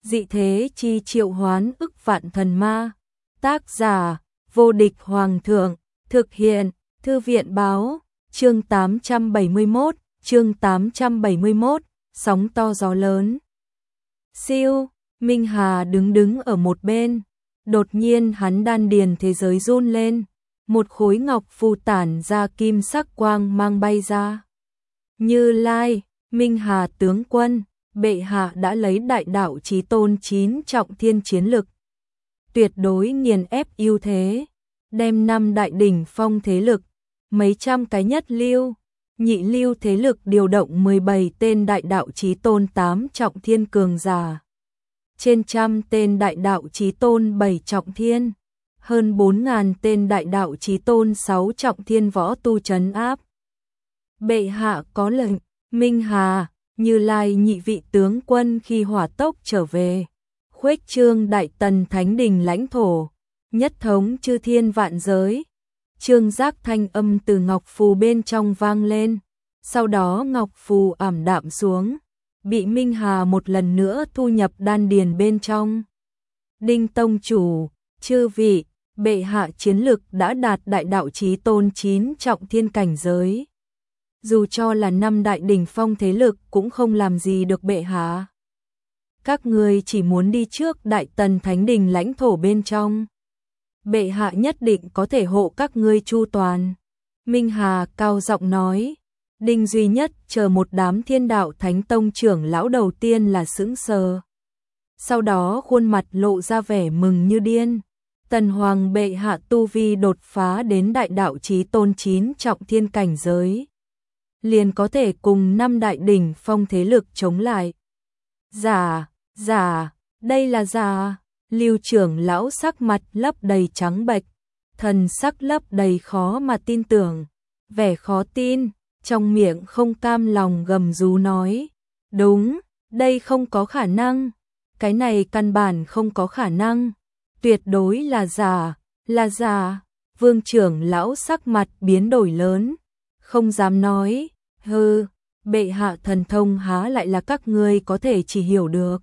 dị thế chi triệu hoán ức vạn thần ma. Tác giả, vô địch hoàng thượng, thực hiện, thư viện báo, chương 871, sóng to gió lớn. Siêu, Minh Hà đứng ở một bên, đột nhiên hắn đan điền thế giới run lên, một khối ngọc phù tản ra kim sắc quang mang bay ra. Như Lai, Minh Hà tướng quân, bệ hạ đã lấy đại đạo chí tôn 9 trọng thiên chiến lực, tuyệt đối nghiền ép ưu thế, đem 5 đại đỉnh phong thế lực, mấy trăm cái nhất lưu, nhị lưu thế lực điều động 17 tên đại đạo chí tôn 8 trọng thiên cường giả, trên trăm tên đại đạo chí tôn 7 trọng thiên, hơn 4.000 tên đại đạo chí tôn 6 trọng thiên võ tu trấn áp. Bệ hạ có lệnh, Minh Hà, Như Lai nhị vị tướng quân khi hỏa tốc trở về, khuếch trương đại tần thánh đình lãnh thổ, nhất thống chư thiên vạn giới. Trương giác thanh âm từ ngọc phù bên trong vang lên, sau đó ngọc phù ảm đạm xuống, bị Minh Hà một lần nữa thu nhập đan điền bên trong. Đinh tông chủ, chư vị, bệ hạ chiến lực đã đạt đại đạo chí tôn 9 trọng thiên cảnh giới. Dù cho là 5 đại đỉnh phong thế lực cũng không làm gì được bệ hạ. Các ngươi chỉ muốn đi trước đại tần thánh đình lãnh thổ bên trong. Bệ hạ nhất định có thể hộ các ngươi chu toàn. Minh Hà cao giọng nói. Đinh duy nhất chờ một đám thiên đạo thánh tông trưởng lão đầu tiên là sững sờ. Sau đó khuôn mặt lộ ra vẻ mừng như điên. Tần hoàng bệ hạ tu vi đột phá đến đại đạo chí tôn 9 trọng thiên cảnh giới, liền có thể cùng 5 đại đỉnh phong thế lực chống lại. Giả, đây là giả. Lưu trưởng lão sắc mặt lấp đầy trắng bệch, thần sắc lấp đầy khó mà tin tưởng, vẻ khó tin, trong miệng không cam lòng gầm rú nói. Đúng, đây không có khả năng, cái này căn bản không có khả năng, tuyệt đối là giả. Vương trưởng lão sắc mặt biến đổi lớn, không dám nói, bệ hạ thần thông há lại là các ngươi có thể chỉ hiểu được.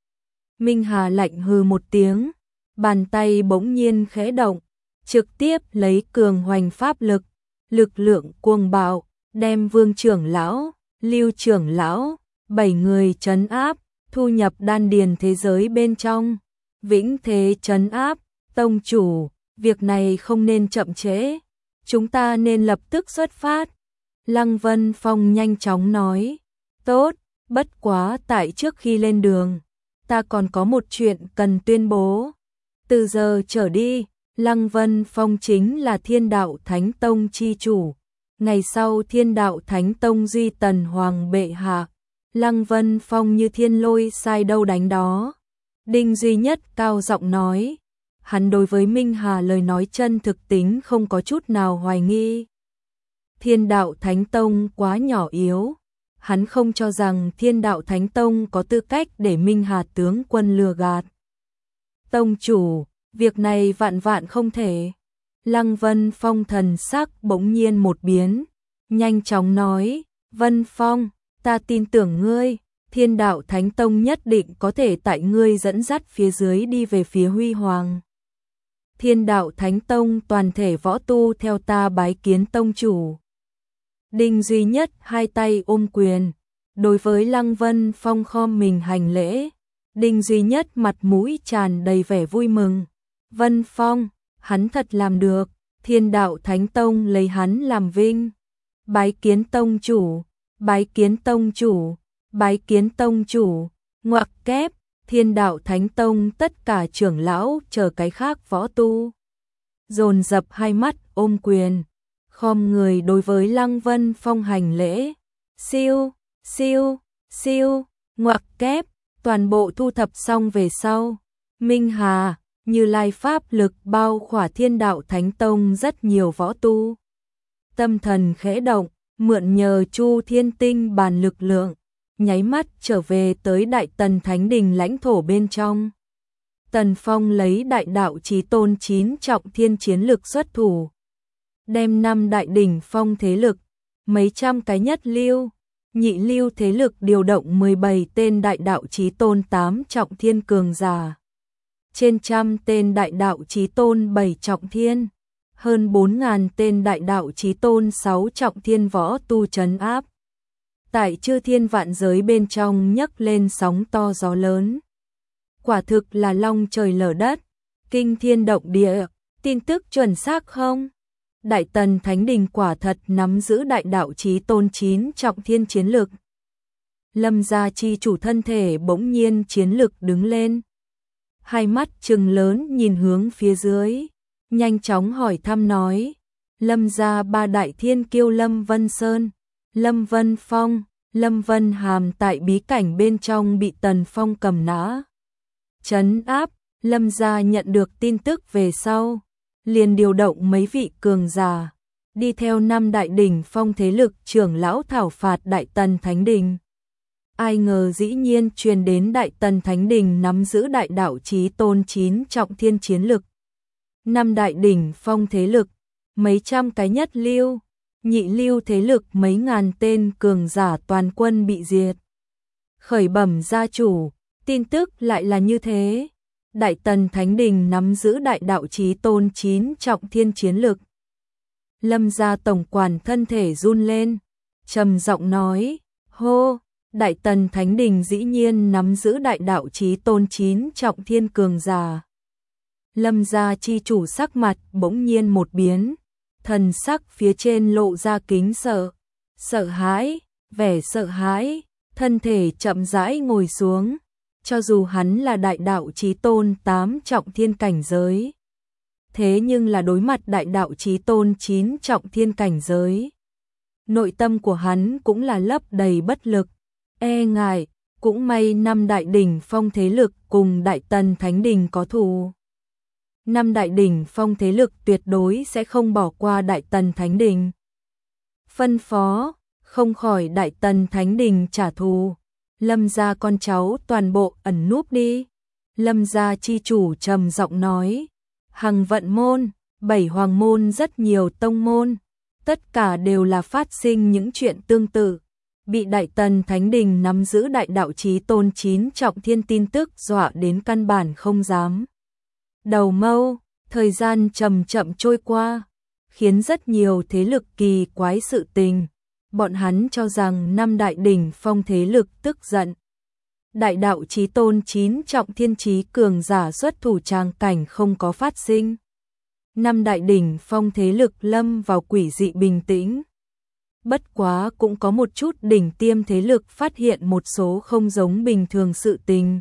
Minh Hà lạnh hừ một tiếng, bàn tay bỗng nhiên khẽ động, trực tiếp lấy cường hoành pháp lực lượng cuồng bạo, đem Vương trưởng lão, Lưu trưởng lão, 7 người trấn áp, thu nhập đan điền thế giới bên trong. Vĩnh thế trấn áp, tông chủ, việc này không nên chậm trễ, chúng ta nên lập tức xuất phát. Lăng Vân Phong nhanh chóng nói. Tốt, bất quá tại trước khi lên đường, ta còn có một chuyện cần tuyên bố. Từ giờ trở đi, Lăng Vân Phong chính là Thiên Đạo Thánh Tông chi chủ. Ngày sau Thiên Đạo Thánh Tông duy tần hoàng bệ hạ, Lăng Vân Phong như thiên lôi sai đâu đánh đó. Đinh duy nhất cao giọng nói. Hắn đối với Minh Hà lời nói chân thực tính không có chút nào hoài nghi. Thiên Đạo Thánh Tông quá nhỏ yếu. Hắn không cho rằng Thiên Đạo Thánh Tông có tư cách để Minh Hà tướng quân lừa gạt. Tông chủ, việc này vạn không thể. Lăng Vân Phong thần sắc bỗng nhiên một biến, nhanh chóng nói. Vân Phong, ta tin tưởng ngươi, Thiên Đạo Thánh Tông nhất định có thể tại ngươi dẫn dắt phía dưới đi về phía huy hoàng. Thiên Đạo Thánh Tông toàn thể võ tu theo ta bái kiến tông chủ. Đinh duy nhất hai tay ôm quyền, đối với Lăng Vân Phong khom mình hành lễ. Đinh duy nhất mặt mũi tràn đầy vẻ vui mừng. Vân Phong, hắn thật làm được, Thiên Đạo Thánh Tông lấy hắn làm vinh. Bái kiến tông chủ, bái kiến tông chủ, bái kiến tông chủ. Ngoặc kép, Thiên Đạo Thánh Tông tất cả trưởng lão chờ cái khác võ tu dồn dập hai mắt ôm quyền, khom người đối với Lăng Vân Phong hành lễ. Siêu, ngoặc kép, toàn bộ thu thập xong về sau, Minh Hà, Như Lai pháp lực bao khỏa Thiên Đạo Thánh Tông rất nhiều võ tu. Tâm thần khẽ động, mượn nhờ Chu Thiên Tinh bàn lực lượng, nháy mắt trở về tới Đại Tần Thánh Đình lãnh thổ bên trong. Tần Phong lấy đại đạo chí tôn 9 trọng thiên chiến lực xuất thủ, đem 5 đại đỉnh phong thế lực, mấy trăm cái nhất lưu, Nhị lưu thế lực điều động 17 tên đại đạo chí tôn 8 trọng thiên cường giả. Trên trăm tên đại đạo chí tôn 7 trọng thiên. Hơn 4.000 tên đại đạo chí tôn 6 trọng thiên võ tu trấn áp. Tại chư thiên vạn giới bên trong nhấc lên sóng to gió lớn. Quả thực là long trời lở đất, kinh thiên động địa, tin tức chuẩn xác không? Đại Tần Thánh Đình quả thật nắm giữ đại đạo chí tôn 9 trọng thiên chiến lực. Lâm gia chi chủ thân thể bỗng nhiên chiến lực đứng lên. Hai mắt trừng lớn nhìn hướng phía dưới, nhanh chóng hỏi thăm nói. Lâm gia ba đại thiên kiêu Lâm Vân Sơn, Lâm Vân Phong, Lâm Vân Hàm tại bí cảnh bên trong bị Tần Phong cầm nã. Trấn áp, Lâm gia nhận được tin tức về sau, liền điều động mấy vị cường giả, đi theo 5 đại đỉnh phong thế lực trưởng lão thảo phạt Đại Tần Thánh Đình. Ai ngờ dĩ nhiên truyền đến Đại Tần Thánh Đình nắm giữ đại đạo chí tôn 9 trọng thiên chiến lực. 5 đại đỉnh phong thế lực, mấy trăm cái nhất lưu, nhị lưu thế lực mấy ngàn tên cường giả toàn quân bị diệt. Khởi bẩm gia chủ, tin tức lại là như thế. Đại Tần Thánh Đình nắm giữ đại đạo chí tôn 9 trọng thiên chiến lực. Lâm gia tổng quản thân thể run lên, trầm giọng nói, hô, Đại Tần Thánh Đình dĩ nhiên nắm giữ đại đạo chí tôn 9 trọng thiên cường giả. Lâm gia chi chủ sắc mặt bỗng nhiên một biến, thần sắc phía trên lộ ra kính sợ, sợ hãi, vẻ sợ hãi, thân thể chậm rãi ngồi xuống. Cho dù hắn là đại đạo chí tôn 8 trọng thiên cảnh giới, thế nhưng là đối mặt đại đạo chí tôn 9 trọng thiên cảnh giới, nội tâm của hắn cũng là lấp đầy bất lực, e ngại. Cũng may 5 đại đỉnh phong thế lực cùng Đại Tần Thánh Đình có thù. 5 đại đỉnh phong thế lực tuyệt đối sẽ không bỏ qua Đại Tần Thánh Đình. Phân phó, không khỏi Đại Tần Thánh Đình trả thù. Lâm gia con cháu toàn bộ ẩn núp đi. Lâm gia chi chủ trầm giọng nói. Hằng vận môn, 7 hoàng môn rất nhiều tông môn. Tất cả đều là phát sinh những chuyện tương tự. Bị Đại Tần Thánh Đình nắm giữ đại đạo chí tôn 9 trọng thiên tin tức dọa đến căn bản không dám. Đầu mâu, thời gian chậm chậm trôi qua, khiến rất nhiều thế lực kỳ quái sự tình. Bọn hắn cho rằng 5 đại đỉnh phong thế lực tức giận. Đại đạo chí tôn 9 trọng thiên chí cường giả xuất thủ tràng cảnh không có phát sinh. 5 đại đỉnh phong thế lực lâm vào quỷ dị bình tĩnh. Bất quá cũng có một chút đỉnh tiêm thế lực phát hiện một số không giống bình thường sự tình.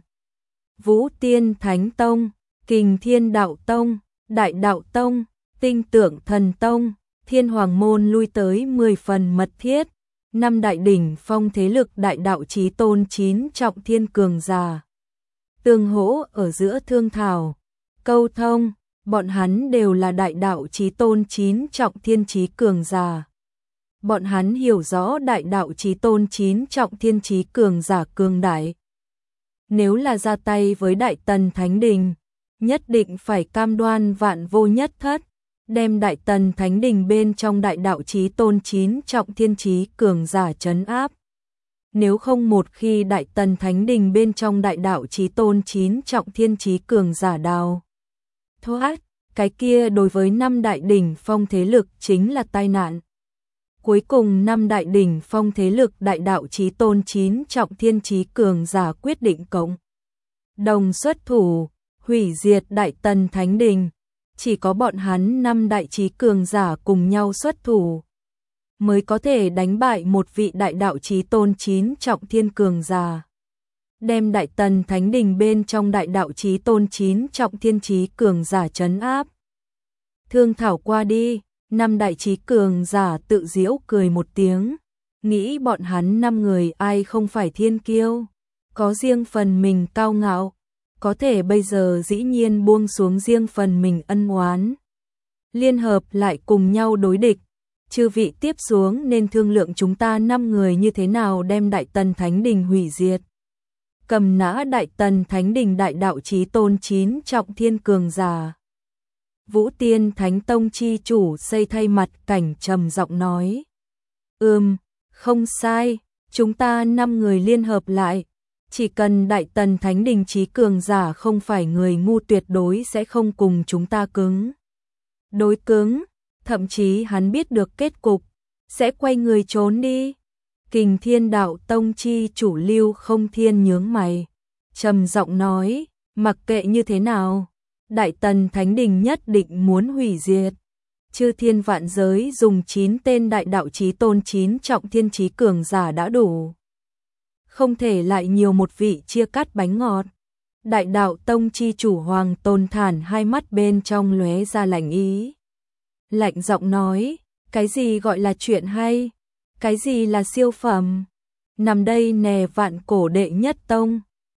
Vũ Tiên Thánh Tông, Kình Thiên Đạo Tông, Đại Đạo Tông, Tinh Tưởng Thần Tông, Thiên Hoàng Môn lui tới 10 phần mật thiết. 5 đại đỉnh phong thế lực đại đạo chí tôn 9 trọng thiên cường giả. Tương hỗ ở giữa thương thảo, câu thông, bọn hắn đều là đại đạo chí tôn 9 trọng thiên chí cường giả. Bọn hắn hiểu rõ đại đạo chí tôn 9 trọng thiên chí cường giả cường đại. Nếu là ra tay với Đại Tần Thánh Đình, nhất định phải cam đoan vạn vô nhất thất, đem Đại Tần Thánh Đình bên trong đại đạo chí tôn 9 trọng thiên chí cường giả trấn áp. Nếu không một khi Đại Tần Thánh Đình bên trong đại đạo chí tôn 9 trọng thiên chí cường giả đào thoát, cái kia đối với 5 đại đỉnh phong thế lực chính là tai nạn. Cuối cùng 5 đại đỉnh phong thế lực đại đạo chí tôn 9 trọng thiên chí cường giả quyết định cộng đồng xuất thủ, hủy diệt Đại Tần Thánh Đình. Chỉ có bọn hắn 5 đại chí cường giả cùng nhau xuất thủ, mới có thể đánh bại một vị đại đạo chí tôn 9 trọng thiên cường giả. Đem Đại Tần Thánh Đình bên trong đại đạo chí tôn 9 trọng thiên chí cường giả trấn áp. Thương thảo qua đi, 5 đại chí cường giả tự giễu cười một tiếng, nghĩ bọn hắn 5 người ai không phải thiên kiêu, có riêng phần mình cao ngạo, có thể bây giờ dĩ nhiên buông xuống riêng phần mình ân oán, liên hợp lại cùng nhau đối địch. Chư vị tiếp xuống nên thương lượng chúng ta 5 người như thế nào đem Đại Tần Thánh Đình hủy diệt. Cầm nã Đại Tần Thánh Đình đại đạo chí tôn 9 trọng thiên cường giả. Vũ Tiên Thánh Tông chi chủ xây thay mặt cảnh trầm giọng nói. Không sai, chúng ta 5 người liên hợp lại, chỉ cần Đại Tần Thánh Đình Chí cường giả không phải người ngu tuyệt đối sẽ không cùng chúng ta cứng. Đối cứng, thậm chí hắn biết được kết cục, sẽ quay người trốn đi. Kình Thiên Đạo Tông chi chủ Lưu Không Thiên nhướng mày, trầm giọng nói, mặc kệ như thế nào, Đại Tần Thánh Đình nhất định muốn hủy diệt. Chư thiên vạn giới dùng 9 tên đại đạo chí tôn 9 trọng thiên chí cường giả đã đủ. Không thể lại nhiều một vị chia cắt bánh ngọt. Đại đạo tông chi chủ Hoàng Tôn Thản hai mắt bên trong lóe ra lạnh ý. Lạnh giọng nói, cái gì gọi là chuyện hay? Cái gì là siêu phẩm? Nằm đây nè vạn cổ đệ nhất tông.